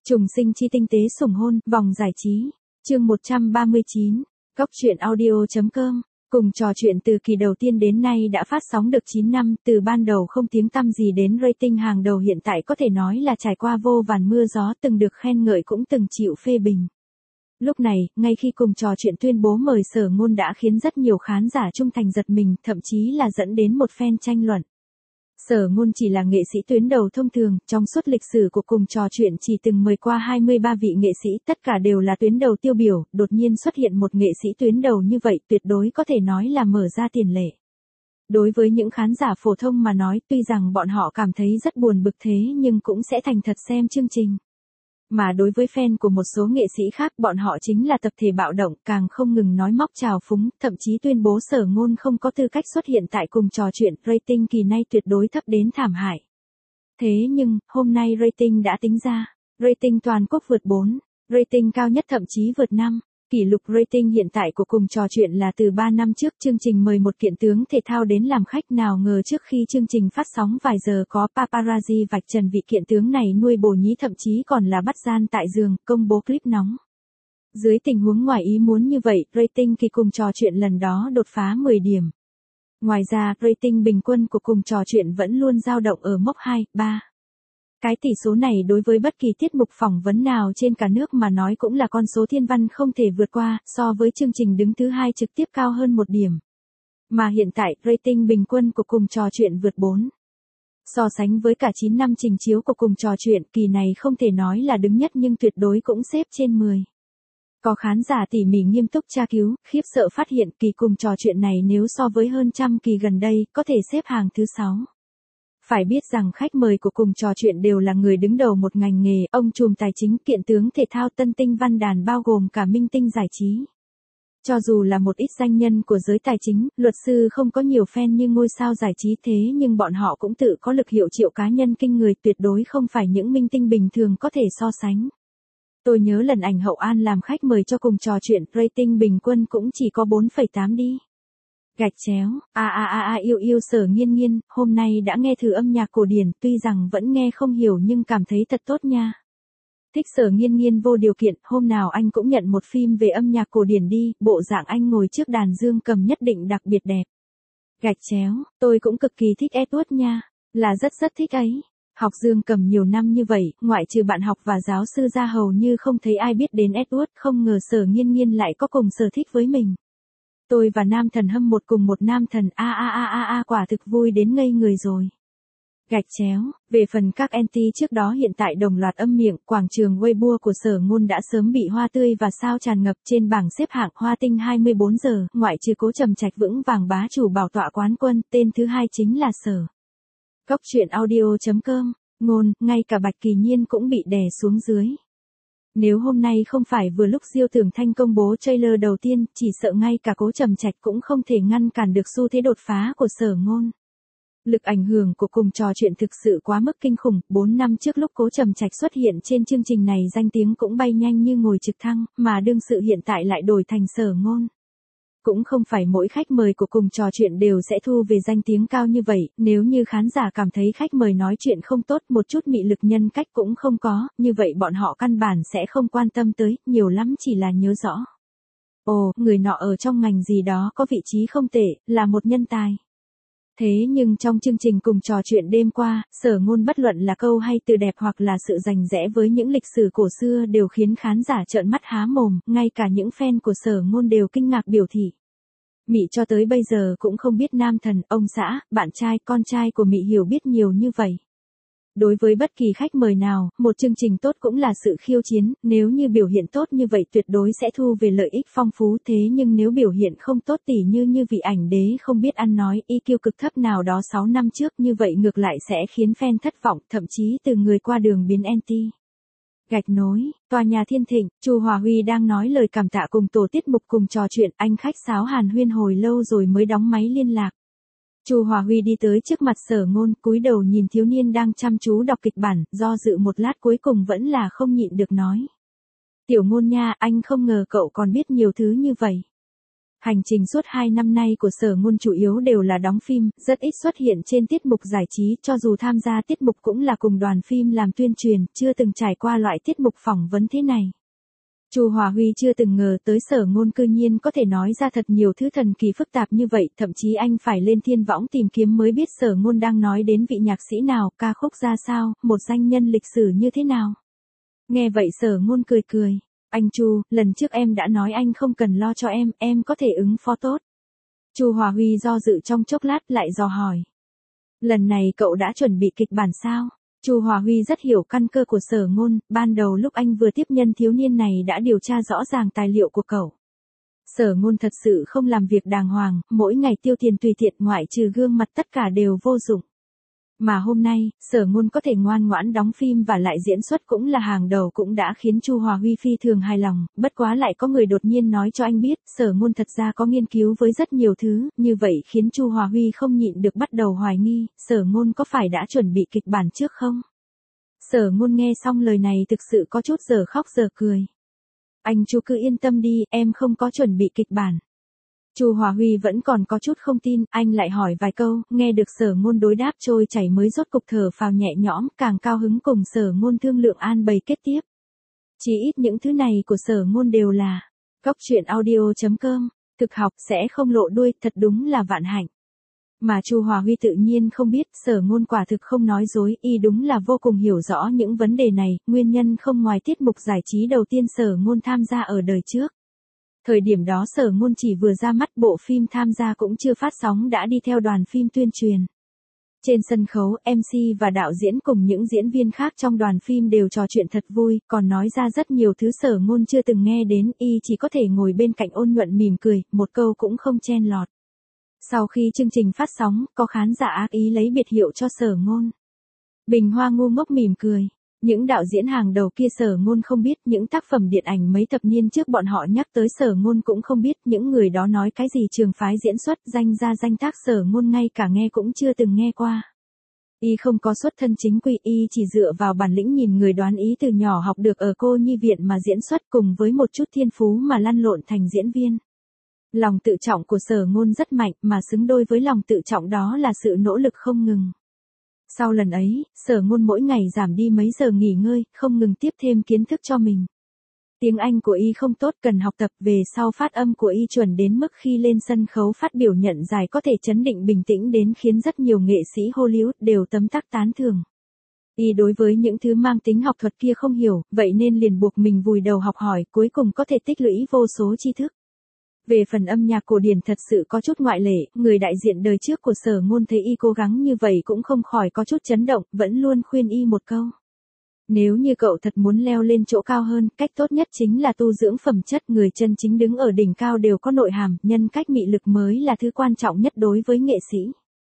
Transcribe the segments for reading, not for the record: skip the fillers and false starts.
Trùng sinh chi tinh tế sủng hôn, vòng giải trí. Chương 139. Góc truyện audio.com. Cùng trò chuyện từ kỳ đầu tiên đến nay đã phát sóng được 9 năm, từ ban đầu không tiếng tăm gì đến rating hàng đầu hiện tại có thể nói là trải qua vô vàn mưa gió, từng được khen ngợi cũng từng chịu phê bình. Lúc này, ngay khi cùng trò chuyện tuyên bố mời Sở Ngôn đã khiến rất nhiều khán giả trung thành giật mình, thậm chí là dẫn đến một phen tranh luận. Sở Ngôn chỉ là nghệ sĩ tuyến đầu thông thường, trong suốt lịch sử của cùng trò chuyện chỉ từng mời qua 23 vị nghệ sĩ, tất cả đều là tuyến đầu tiêu biểu, đột nhiên xuất hiện một nghệ sĩ tuyến đầu như vậy tuyệt đối có thể nói là mở ra tiền lệ. Đối với những khán giả phổ thông mà nói, tuy rằng bọn họ cảm thấy rất buồn bực thế nhưng cũng sẽ thành thật xem chương trình. Mà đối với fan của một số nghệ sĩ khác, bọn họ chính là tập thể bạo động, càng không ngừng nói móc trào phúng, thậm chí tuyên bố Sở Ngôn không có tư cách xuất hiện tại cùng trò chuyện, rating kỳ nay tuyệt đối thấp đến thảm hại. Thế nhưng, hôm nay rating đã tính ra, rating toàn quốc vượt 4, rating cao nhất thậm chí vượt 5. Kỷ lục rating hiện tại của cùng trò chuyện là từ 3 năm trước chương trình mời một kiện tướng thể thao đến làm khách, nào ngờ trước khi chương trình phát sóng vài giờ có paparazzi vạch trần vị kiện tướng này nuôi bồ nhí, thậm chí còn là bắt gian tại giường, công bố clip nóng. Dưới tình huống ngoài ý muốn như vậy, rating kỳ cùng trò chuyện lần đó đột phá 10 điểm. Ngoài ra, rating bình quân của cùng trò chuyện vẫn luôn dao động ở mốc 2, 3. Cái tỷ số này đối với bất kỳ tiết mục phỏng vấn nào trên cả nước mà nói cũng là con số thiên văn không thể vượt qua, so với chương trình đứng thứ 2 trực tiếp cao hơn 1 điểm. Mà hiện tại, rating bình quân của cùng trò chuyện vượt 4. So sánh với cả 9 năm trình chiếu của cùng trò chuyện, kỳ này không thể nói là đứng nhất nhưng tuyệt đối cũng xếp trên 10. Có khán giả tỉ mỉ nghiêm túc tra cứu, khiếp sợ phát hiện kỳ cùng trò chuyện này nếu so với hơn trăm kỳ gần đây, có thể xếp hàng thứ 6. Phải biết rằng khách mời của cùng trò chuyện đều là người đứng đầu một ngành nghề, ông trùm tài chính, kiện tướng thể thao, tân tinh văn đàn, bao gồm cả minh tinh giải trí. Cho dù là một ít danh nhân của giới tài chính, luật sư không có nhiều fan như ngôi sao giải trí, thế nhưng bọn họ cũng tự có lực hiệu triệu cá nhân kinh người, tuyệt đối không phải những minh tinh bình thường có thể so sánh. Tôi nhớ lần Ảnh Hậu An làm khách mời cho cùng trò chuyện, rating bình quân cũng chỉ có 4,8 đi. Gạch chéo, yêu Sở Nghiên Nghiên, hôm nay đã nghe thử âm nhạc cổ điển, tuy rằng vẫn nghe không hiểu nhưng cảm thấy thật tốt nha. Thích Sở Nghiên Nghiên vô điều kiện, hôm nào anh cũng nhận một phim về âm nhạc cổ điển đi, bộ dạng anh ngồi trước đàn dương cầm nhất định đặc biệt đẹp. Gạch chéo, tôi cũng cực kỳ thích Edward nha, là rất thích ấy. Học dương cầm nhiều năm như vậy, ngoại trừ bạn học và giáo sư ra hầu như không thấy ai biết đến Edward, không ngờ Sở Nghiên Nghiên lại có cùng sở thích với mình. Tôi và nam thần hâm một cùng một nam thần, quả thực vui đến ngây người rồi. Gạch chéo, về phần các anti trước đó hiện tại đồng loạt âm miệng, quảng trường Weibo của Sở Ngôn đã sớm bị hoa tươi và sao tràn ngập trên bảng xếp hạng Hoa Tinh 24 giờ, ngoại trừ Cố Trầm Trạch vững vàng bá chủ bảo tọa quán quân, tên thứ hai chính là Sở. Góc truyện audio.com, Ngôn, ngay cả Bạch Kỳ Nhiên cũng bị đè xuống dưới. Nếu hôm nay không phải vừa lúc Diêu Tưởng Thanh công bố trailer đầu tiên, chỉ sợ ngay cả Cố Trầm Trạch cũng không thể ngăn cản được xu thế đột phá của Sở Ngôn. Lực ảnh hưởng của cùng trò chuyện thực sự quá mức kinh khủng, 4 năm trước lúc Cố Trầm Trạch xuất hiện trên chương trình này danh tiếng cũng bay nhanh như ngồi trực thăng, mà đương sự hiện tại lại đổi thành Sở Ngôn. Cũng không phải mỗi khách mời của cùng trò chuyện đều sẽ thu về danh tiếng cao như vậy, nếu như khán giả cảm thấy khách mời nói chuyện không tốt, một chút mị lực nhân cách cũng không có, như vậy bọn họ căn bản sẽ không quan tâm tới, nhiều lắm chỉ là nhớ rõ. Ồ, người nọ ở trong ngành gì đó có vị trí không tệ, là một nhân tài. Thế nhưng trong chương trình cùng trò chuyện đêm qua, Sở Ngôn bất luận là câu hay từ đẹp hoặc là sự rành rẽ với những lịch sử cổ xưa đều khiến khán giả trợn mắt há mồm, ngay cả những fan của Sở Ngôn đều kinh ngạc biểu thị. Mị cho tới bây giờ cũng không biết nam thần, ông xã, bạn trai, con trai của Mị hiểu biết nhiều như vậy. Đối với bất kỳ khách mời nào, một chương trình tốt cũng là sự khiêu chiến, nếu như biểu hiện tốt như vậy tuyệt đối sẽ thu về lợi ích phong phú, thế nhưng nếu biểu hiện không tốt tỉ như vị ảnh đế không biết ăn nói, EQ cực thấp nào đó 6 năm trước, như vậy ngược lại sẽ khiến fan thất vọng, thậm chí từ người qua đường biến anti. Gạch nối, tòa nhà Thiên Thịnh, Chu Hòa Huy đang nói lời cảm tạ cùng tổ tiết mục cùng trò chuyện, anh khách sáo hàn huyên hồi lâu rồi mới đóng máy liên lạc. Chu Hòa Huy đi tới trước mặt Sở Ngôn, cúi đầu nhìn thiếu niên đang chăm chú đọc kịch bản, do dự một lát cuối cùng vẫn là không nhịn được nói. Tiểu Ngôn nha, anh không ngờ cậu còn biết nhiều thứ như vậy. Hành trình suốt 2 năm nay của Sở Ngôn chủ yếu đều là đóng phim, rất ít xuất hiện trên tiết mục giải trí, cho dù tham gia tiết mục cũng là cùng đoàn phim làm tuyên truyền, chưa từng trải qua loại tiết mục phỏng vấn thế này. Chu Hòa Huy chưa từng ngờ tới Sở Ngôn cư nhiên có thể nói ra thật nhiều thứ thần kỳ phức tạp như vậy, thậm chí anh phải lên thiên võng tìm kiếm mới biết Sở Ngôn đang nói đến vị nhạc sĩ nào, ca khúc ra sao, một danh nhân lịch sử như thế nào. Nghe vậy Sở Ngôn cười cười. Anh Chu, lần trước em đã nói anh không cần lo cho em có thể ứng phó tốt. Chu Hòa Huy do dự trong chốc lát lại dò hỏi. Lần này cậu đã chuẩn bị kịch bản sao? Chu Hòa Huy rất hiểu căn cơ của Sở Ngôn, ban đầu lúc anh vừa tiếp nhân thiếu niên này đã điều tra rõ ràng tài liệu của cậu. Sở Ngôn thật sự không làm việc đàng hoàng, mỗi ngày tiêu tiền tùy tiện ngoại trừ gương mặt tất cả đều vô dụng. Mà hôm nay, Sở Ngôn có thể ngoan ngoãn đóng phim và lại diễn xuất cũng là hàng đầu cũng đã khiến Chu Hòa Huy phi thường hài lòng, bất quá lại có người đột nhiên nói cho anh biết, Sở Ngôn thật ra có nghiên cứu với rất nhiều thứ, như vậy khiến Chu Hòa Huy không nhịn được bắt đầu hoài nghi, Sở Ngôn có phải đã chuẩn bị kịch bản trước không? Sở Ngôn nghe xong lời này thực sự có chút giờ khóc giờ cười. Anh Chu cứ yên tâm đi, em không có chuẩn bị kịch bản. Chu Hòa Huy vẫn còn có chút không tin, anh lại hỏi vài câu, nghe được Sở Ngôn đối đáp trôi chảy mới rốt cục thở phào nhẹ nhõm, càng cao hứng cùng Sở Ngôn thương lượng an bày kết tiếp. Chỉ ít những thứ này của Sở Ngôn đều là Cóc Truyện Audio.com, thực học sẽ không lộ đuôi, thật đúng là vạn hạnh. Mà Chu Hòa Huy tự nhiên không biết, Sở Ngôn quả thực không nói dối, y đúng là vô cùng hiểu rõ những vấn đề này, nguyên nhân không ngoài tiết mục giải trí đầu tiên Sở Ngôn tham gia ở đời trước. Thời điểm đó Sở Ngôn chỉ vừa ra mắt, bộ phim tham gia cũng chưa phát sóng đã đi theo đoàn phim tuyên truyền. Trên sân khấu, MC và đạo diễn cùng những diễn viên khác trong đoàn phim đều trò chuyện thật vui, còn nói ra rất nhiều thứ Sở Ngôn chưa từng nghe đến, y chỉ có thể ngồi bên cạnh ôn nhuận mỉm cười, một câu cũng không chen lọt. Sau khi chương trình phát sóng, có khán giả ác ý lấy biệt hiệu cho Sở Ngôn. Bình Hoa ngu ngốc mỉm cười. Những đạo diễn hàng đầu kia Sở Ngôn không biết, những tác phẩm điện ảnh mấy thập niên trước bọn họ nhắc tới Sở Ngôn cũng không biết, những người đó nói cái gì trường phái diễn xuất, danh ra danh tác Sở Ngôn ngay cả nghe cũng chưa từng nghe qua. Y không có xuất thân chính quy, y chỉ dựa vào bản lĩnh nhìn người đoán ý từ nhỏ học được ở cô nhi viện mà diễn xuất cùng với một chút thiên phú mà lăn lộn thành diễn viên. Lòng tự trọng của Sở Ngôn rất mạnh, mà xứng đôi với lòng tự trọng đó là sự nỗ lực không ngừng. Sau lần ấy, Sở Ngôn mỗi ngày giảm đi mấy giờ nghỉ ngơi, không ngừng tiếp thêm kiến thức cho mình. Tiếng Anh của y không tốt, cần học tập, về sau phát âm của y chuẩn đến mức khi lên sân khấu phát biểu nhận giải có thể chấn định bình tĩnh đến khiến rất nhiều nghệ sĩ Hollywood đều tấm tắc tán thưởng. Y đối với những thứ mang tính học thuật kia không hiểu, vậy nên liền buộc mình vùi đầu học hỏi, cuối cùng có thể tích lũy vô số tri thức. Về phần âm nhạc cổ điển thật sự có chút ngoại lệ, người đại diện đời trước của Sở Ngôn thấy y cố gắng như vậy cũng không khỏi có chút chấn động, vẫn luôn khuyên y một câu. Nếu như cậu thật muốn leo lên chỗ cao hơn, cách tốt nhất chính là tu dưỡng phẩm chất, người chân chính đứng ở đỉnh cao đều có nội hàm, nhân cách mị lực mới là thứ quan trọng nhất đối với nghệ sĩ.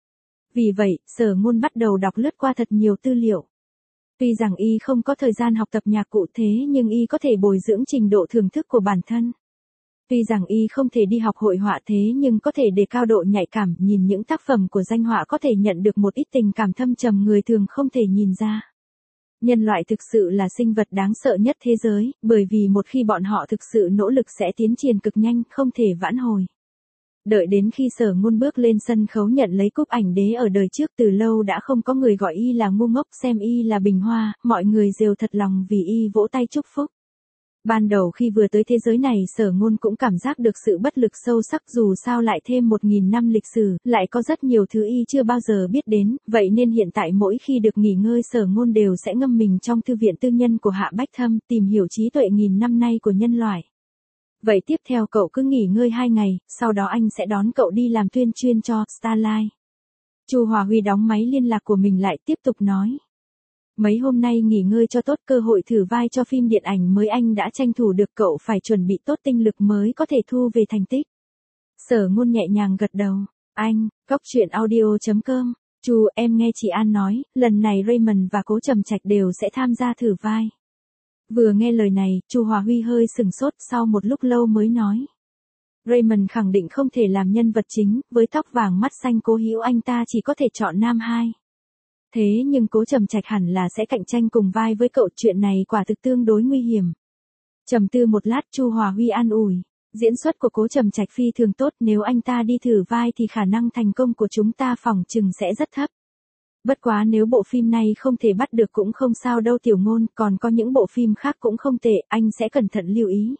Vì vậy, Sở Ngôn bắt đầu đọc lướt qua thật nhiều tư liệu. Tuy rằng y không có thời gian học tập nhạc cụ thế nhưng y có thể bồi dưỡng trình độ thưởng thức của bản thân. Tuy rằng y không thể đi học hội họa thế nhưng có thể đề cao độ nhạy cảm, nhìn những tác phẩm của danh họa có thể nhận được một ít tình cảm thâm trầm người thường không thể nhìn ra. Nhân loại thực sự là sinh vật đáng sợ nhất thế giới, bởi vì một khi bọn họ thực sự nỗ lực sẽ tiến triển cực nhanh, không thể vãn hồi. Đợi đến khi Sở Ngôn bước lên sân khấu nhận lấy cúp ảnh đế ở đời trước, từ lâu đã không có người gọi y là ngu ngốc, xem y là bình hoa, mọi người rêu thật lòng vì y vỗ tay chúc phúc. Ban đầu khi vừa tới thế giới này Sở Ngôn cũng cảm giác được sự bất lực sâu sắc, dù sao lại thêm 1000 năm lịch sử, lại có rất nhiều thứ y chưa bao giờ biết đến, vậy nên hiện tại mỗi khi được nghỉ ngơi Sở Ngôn đều sẽ ngâm mình trong thư viện tư nhân của Hạ Bách Thâm, tìm hiểu trí tuệ nghìn năm nay của nhân loại. Vậy tiếp theo cậu cứ nghỉ ngơi 2 ngày, sau đó anh sẽ đón cậu đi làm tuyên truyền cho Starline. Chu Hòa Huy đóng máy liên lạc của mình lại tiếp tục nói. Mấy hôm nay nghỉ ngơi cho tốt, cơ hội thử vai cho phim điện ảnh mới anh đã tranh thủ được, cậu phải chuẩn bị tốt tinh lực mới có thể thu về thành tích. Sở Ngôn nhẹ nhàng gật đầu. Anh, Cóc Truyện Audio.com, Chu, em nghe chị An nói, lần này Raymond và Cố Trầm Trạch đều sẽ tham gia thử vai. Vừa nghe lời này, Chu Hòa Huy hơi sừng sốt, sau một lúc lâu mới nói. Raymond khẳng định không thể làm nhân vật chính, với tóc vàng mắt xanh Cố Hữu anh ta chỉ có thể chọn nam hai. Thế nhưng Cố Trầm Trạch hẳn là sẽ cạnh tranh cùng vai với cậu, chuyện này quả thực tương đối nguy hiểm. Trầm tư một lát Chu Hòa Huy an ủi. Diễn xuất của Cố Trầm Trạch phi thường tốt, nếu anh ta đi thử vai thì khả năng thành công của chúng ta phỏng chừng sẽ rất thấp. Bất quá nếu bộ phim này không thể bắt được cũng không sao đâu Tiểu Ngôn, còn có những bộ phim khác cũng không tệ, anh sẽ cẩn thận lưu ý.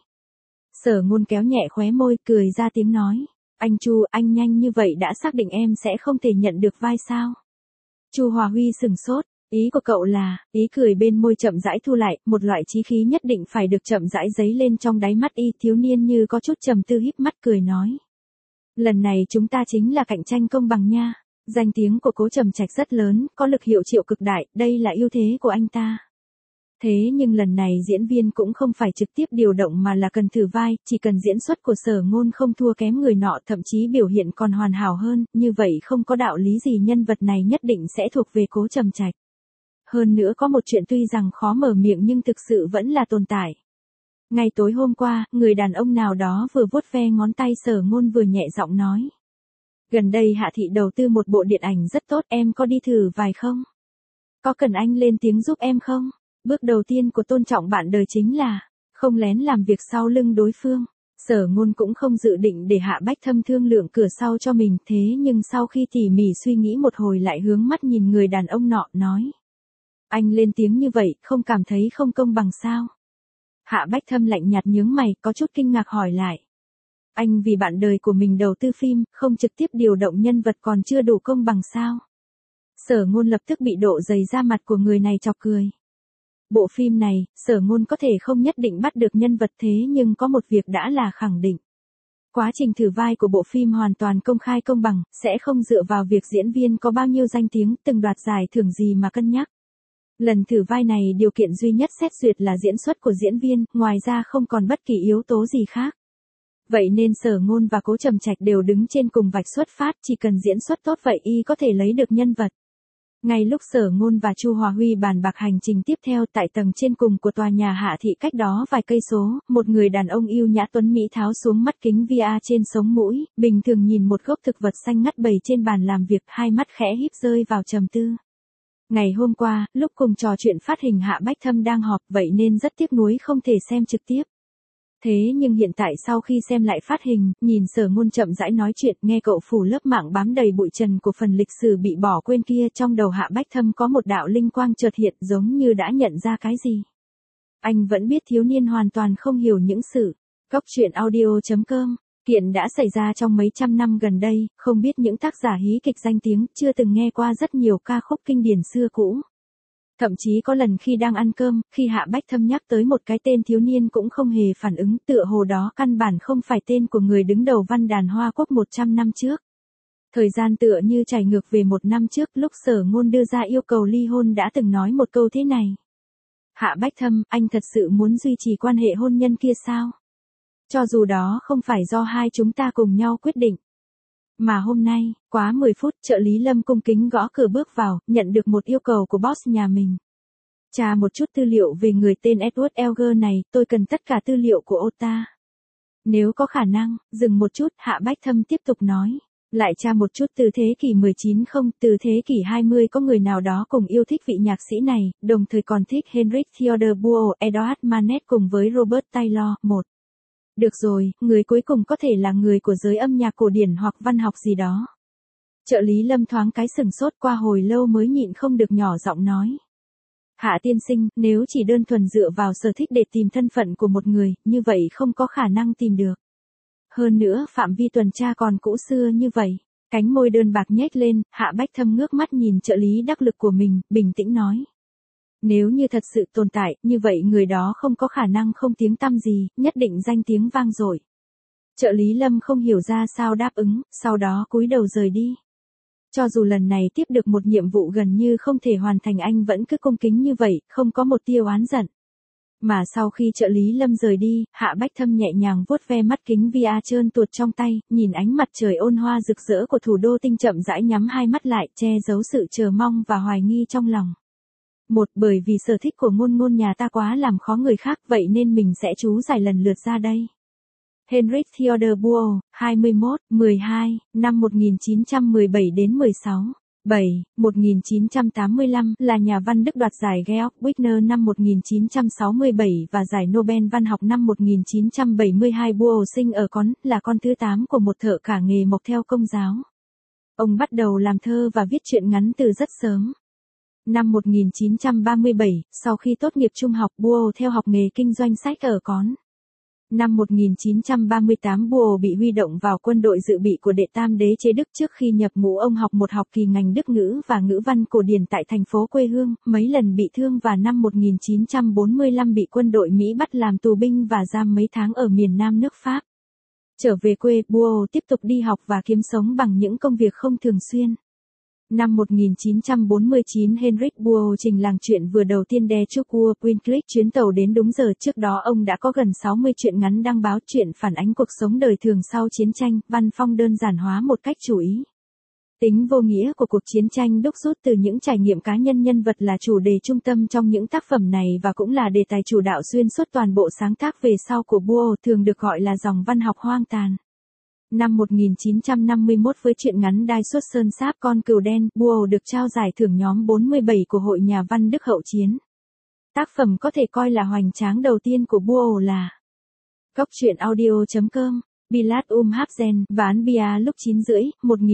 Sở Ngôn kéo nhẹ khóe môi, cười ra tiếng nói. Anh Chu, anh nhanh như vậy đã xác định em sẽ không thể nhận được vai sao? Chu Hòa Huy sừng sốt, ý của cậu là, ý cười bên môi chậm rãi thu lại, một loại chí khí nhất định phải được chậm rãi dấy lên trong đáy mắt y thiếu niên như có chút trầm tư híp mắt cười nói. Lần này chúng ta chính là cạnh tranh công bằng nha. Danh tiếng của Cố Trầm Trạch rất lớn, có lực hiệu triệu cực đại, đây là ưu thế của anh ta. Thế nhưng lần này diễn viên cũng không phải trực tiếp điều động mà là cần thử vai, chỉ cần diễn xuất của Sở Ngôn không thua kém người nọ, thậm chí biểu hiện còn hoàn hảo hơn, như vậy không có đạo lý gì nhân vật này nhất định sẽ thuộc về Cố Trầm Trạch. Hơn nữa có một chuyện tuy rằng khó mở miệng nhưng thực sự vẫn là tồn tại. Ngày tối hôm qua, người đàn ông nào đó vừa vuốt ve ngón tay Sở Ngôn vừa nhẹ giọng nói. Gần đây Hạ Thị đầu tư một bộ điện ảnh rất tốt, em có đi thử vài không? Có cần anh lên tiếng giúp em không? Bước đầu tiên của tôn trọng bạn đời chính là không lén làm việc sau lưng đối phương. Sở Ngôn cũng không dự định để Hạ Bách Thâm thương lượng cửa sau cho mình, thế nhưng sau khi tỉ mỉ suy nghĩ một hồi lại hướng mắt nhìn người đàn ông nọ, nói. Anh lên tiếng như vậy, không cảm thấy không công bằng sao? Hạ Bách Thâm lạnh nhạt nhướng mày, có chút kinh ngạc hỏi lại. Anh vì bạn đời của mình đầu tư phim, không trực tiếp điều động nhân vật còn chưa đủ công bằng sao? Sở Ngôn lập tức bị độ dày da mặt của người này chọc cười. Bộ phim này, Sở Ngôn có thể không nhất định bắt được nhân vật thế nhưng có một việc đã là khẳng định. Quá trình thử vai của bộ phim hoàn toàn công khai công bằng, sẽ không dựa vào việc diễn viên có bao nhiêu danh tiếng, từng đoạt giải thưởng gì mà cân nhắc. Lần thử vai này điều kiện duy nhất xét duyệt là diễn xuất của diễn viên, ngoài ra không còn bất kỳ yếu tố gì khác. Vậy nên Sở Ngôn và Cố Trầm Trạch đều đứng trên cùng vạch xuất phát, chỉ cần diễn xuất tốt vậy y có thể lấy được nhân vật. Ngay lúc Sở Ngôn và Chu Hòa Huy bàn bạc hành trình tiếp theo tại tầng trên cùng của tòa nhà Hạ Thị cách đó vài cây số, một người đàn ông yêu nhã tuấn mỹ tháo xuống mắt kính VR trên sống mũi, bình thường nhìn một gốc thực vật xanh ngắt bày trên bàn làm việc, hai mắt khẽ híp rơi vào trầm tư. Ngày hôm qua, lúc cùng trò chuyện phát hình Hạ Bách Thâm đang họp, vậy nên rất tiếc nuối không thể xem trực tiếp. Thế nhưng hiện tại sau khi xem lại phát hình, nhìn Sở Ngôn chậm rãi nói chuyện, nghe cậu phủ lớp mạng bám đầy bụi trần của phần lịch sử bị bỏ quên kia, trong đầu Hạ Bách Thâm có một đạo linh quang chợt hiện, giống như đã nhận ra cái gì. Anh vẫn biết thiếu niên hoàn toàn không hiểu những sự. Góc truyện audio.com. Kiện đã xảy ra trong mấy trăm năm gần đây, không biết những tác giả hí kịch danh tiếng, chưa từng nghe qua rất nhiều ca khúc kinh điển xưa cũ. Thậm chí có lần khi đang ăn cơm, khi Hạ Bách Thâm nhắc tới một cái tên thiếu niên cũng không hề phản ứng, tựa hồ đó căn bản không phải tên của người đứng đầu văn đàn Hoa Quốc 100 năm trước. Thời gian tựa như chảy ngược về một năm trước, lúc Sở Ngôn đưa ra yêu cầu ly hôn đã từng nói một câu thế này. Hạ Bách Thâm, anh thật sự muốn duy trì quan hệ hôn nhân kia sao? Cho dù đó không phải do hai chúng ta cùng nhau quyết định. Mà hôm nay, quá 10 phút, trợ lý Lâm cung kính gõ cửa bước vào, nhận được một yêu cầu của boss nhà mình. Tra một chút tư liệu về người tên Edward Elgar này, tôi cần tất cả tư liệu của ông ta. Nếu có khả năng, dừng một chút, Hạ Bách Thâm tiếp tục nói. Lại tra một chút từ thế kỷ 19 không, từ thế kỷ 20 có người nào đó cùng yêu thích vị nhạc sĩ này, đồng thời còn thích Henrik Theodor Buell, Edward Manet cùng với Robert Taylor. 1. Được rồi, người cuối cùng có thể là người của giới âm nhạc cổ điển hoặc văn học gì đó. Trợ lý Lâm thoáng cái sừng sốt, qua hồi lâu mới nhịn không được nhỏ giọng nói. Hạ tiên sinh, nếu chỉ đơn thuần dựa vào sở thích để tìm thân phận của một người, như vậy không có khả năng tìm được. Hơn nữa, phạm vi tuần tra còn cũ xưa như vậy. Cánh môi đơn bạc nhếch lên, Hạ Bách Thâm ngước mắt nhìn trợ lý đắc lực của mình, bình tĩnh nói. Nếu như thật sự tồn tại, như vậy người đó không có khả năng không tiếng tăm gì, nhất định danh tiếng vang dội. Trợ lý Lâm không hiểu ra sao đáp ứng, sau đó cúi đầu rời đi. Cho dù lần này tiếp được một nhiệm vụ gần như không thể hoàn thành, anh vẫn cứ cung kính như vậy, không có một tia oán giận. Mà sau khi trợ lý Lâm rời đi, Hạ Bách Thâm nhẹ nhàng vuốt ve mắt kính VR trơn tuột trong tay, nhìn ánh mặt trời ôn hoa rực rỡ của thủ đô tinh, chậm rãi nhắm hai mắt lại, che giấu sự chờ mong và hoài nghi trong lòng. Một, bởi vì sở thích của Ngôn nhà ta quá làm khó người khác, vậy nên mình sẽ chú giải lần lượt ra đây. Henrik Theodor Buell, 21, 12, năm 1917 đến 16. 7. 1985 là nhà văn Đức đoạt giải Georg Wigner năm 1967 và giải Nobel văn học năm 1972. Boole sinh ở Con, là con thứ 8 của một thợ cả nghề mộc theo công giáo. Ông bắt đầu làm thơ và viết truyện ngắn từ rất sớm. Năm 1937, sau khi tốt nghiệp trung học, Boole theo học nghề kinh doanh sách ở Con. Năm 1938 Boole bị huy động vào quân đội dự bị của đệ tam đế chế Đức. Trước khi nhập ngũ ông học một học kỳ ngành Đức ngữ và ngữ văn cổ điển tại thành phố quê hương, mấy lần bị thương và năm 1945 bị quân đội Mỹ bắt làm tù binh và giam mấy tháng ở miền Nam nước Pháp. Trở về quê, Boole tiếp tục đi học và kiếm sống bằng những công việc không thường xuyên. Năm 1949 Heinrich Boole trình làng truyện vừa đầu tiên Der Zug zur Pünktlich, chuyến tàu đến đúng giờ. Trước đó ông đã có gần 60 truyện ngắn đăng báo, truyện phản ánh cuộc sống đời thường sau chiến tranh, văn phong đơn giản hóa một cách chủ ý. Tính vô nghĩa của cuộc chiến tranh đúc rút từ những trải nghiệm cá nhân nhân vật là chủ đề trung tâm trong những tác phẩm này và cũng là đề tài chủ đạo xuyên suốt toàn bộ sáng tác về sau của Boole, thường được gọi là dòng văn học hoang tàn. Năm 1951 với truyện ngắn Die Suốt Sơn Sáp, Con cừu đen, Boole được trao giải thưởng nhóm 47 của Hội Nhà văn Đức hậu chiến. Tác phẩm có thể coi là hoành tráng đầu tiên của Boole là Góc truyện audio.com, Bilat Habsen, Ván Bia lúc 9 rưỡi,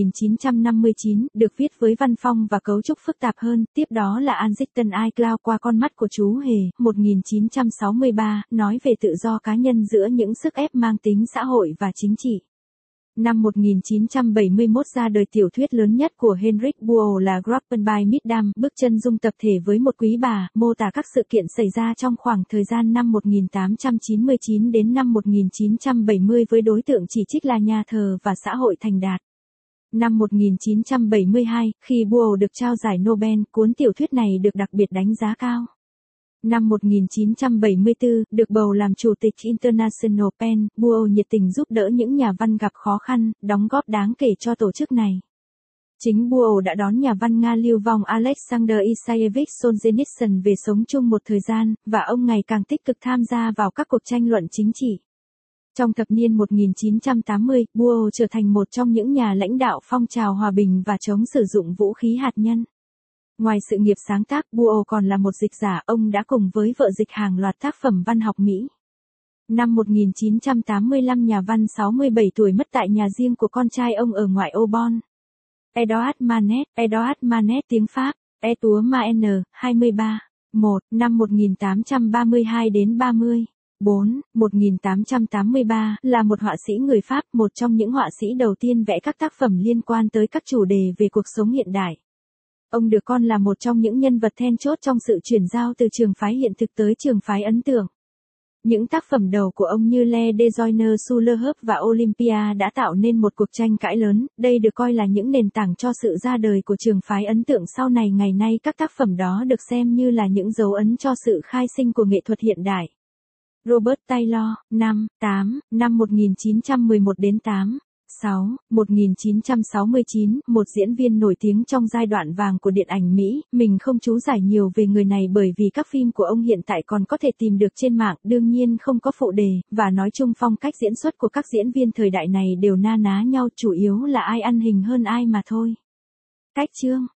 1959, được viết với văn phong và cấu trúc phức tạp hơn. Tiếp đó là Ansichten iCloud qua con mắt của chú hề, 1963, nói về tự do cá nhân giữa những sức ép mang tính xã hội và chính trị. Năm 1971 ra đời tiểu thuyết lớn nhất của Heinrich Boole là Groppen by Middam, bước chân dung tập thể với một quý bà, mô tả các sự kiện xảy ra trong khoảng thời gian năm 1899 đến năm 1970 với đối tượng chỉ trích là nhà thờ và xã hội thành đạt. Năm 1972, khi Boole được trao giải Nobel, cuốn tiểu thuyết này được đặc biệt đánh giá cao. Năm 1974, được bầu làm chủ tịch International Pen, Boole nhiệt tình giúp đỡ những nhà văn gặp khó khăn, đóng góp đáng kể cho tổ chức này. Chính Boole đã đón nhà văn Nga lưu vong Alexander Isaievich Solzhenitsyn về sống chung một thời gian, và ông ngày càng tích cực tham gia vào các cuộc tranh luận chính trị. Trong thập niên 1980, Boole trở thành một trong những nhà lãnh đạo phong trào hòa bình và chống sử dụng vũ khí hạt nhân. Ngoài sự nghiệp sáng tác, Boole còn là một dịch giả, ông đã cùng với vợ dịch hàng loạt tác phẩm văn học Mỹ. Năm 1985 nhà văn 67 tuổi mất tại nhà riêng của con trai ông ở ngoại ô Bonn. Edouard Manet tiếng Pháp, Etouma N, 23. 1. Năm 1832 đến 30. 4. 1883, là một họa sĩ người Pháp, một trong những họa sĩ đầu tiên vẽ các tác phẩm liên quan tới các chủ đề về cuộc sống hiện đại. Ông được coi là một trong những nhân vật then chốt trong sự chuyển giao từ trường phái hiện thực tới trường phái ấn tượng. Những tác phẩm đầu của ông như Le Déjeuner sous le Heup và Olympia đã tạo nên một cuộc tranh cãi lớn, đây được coi là những nền tảng cho sự ra đời của trường phái ấn tượng sau này. Ngày nay các tác phẩm đó được xem như là những dấu ấn cho sự khai sinh của nghệ thuật hiện đại. Robert Taylor, 8, năm 1911 đến 8. 6. 1969, một diễn viên nổi tiếng trong giai đoạn vàng của điện ảnh Mỹ, mình không chú giải nhiều về người này bởi vì các phim của ông hiện tại còn có thể tìm được trên mạng, đương nhiên không có phụ đề, và nói chung phong cách diễn xuất của các diễn viên thời đại này đều na ná nhau, chủ yếu là ai ăn hình hơn ai mà thôi. Cách chương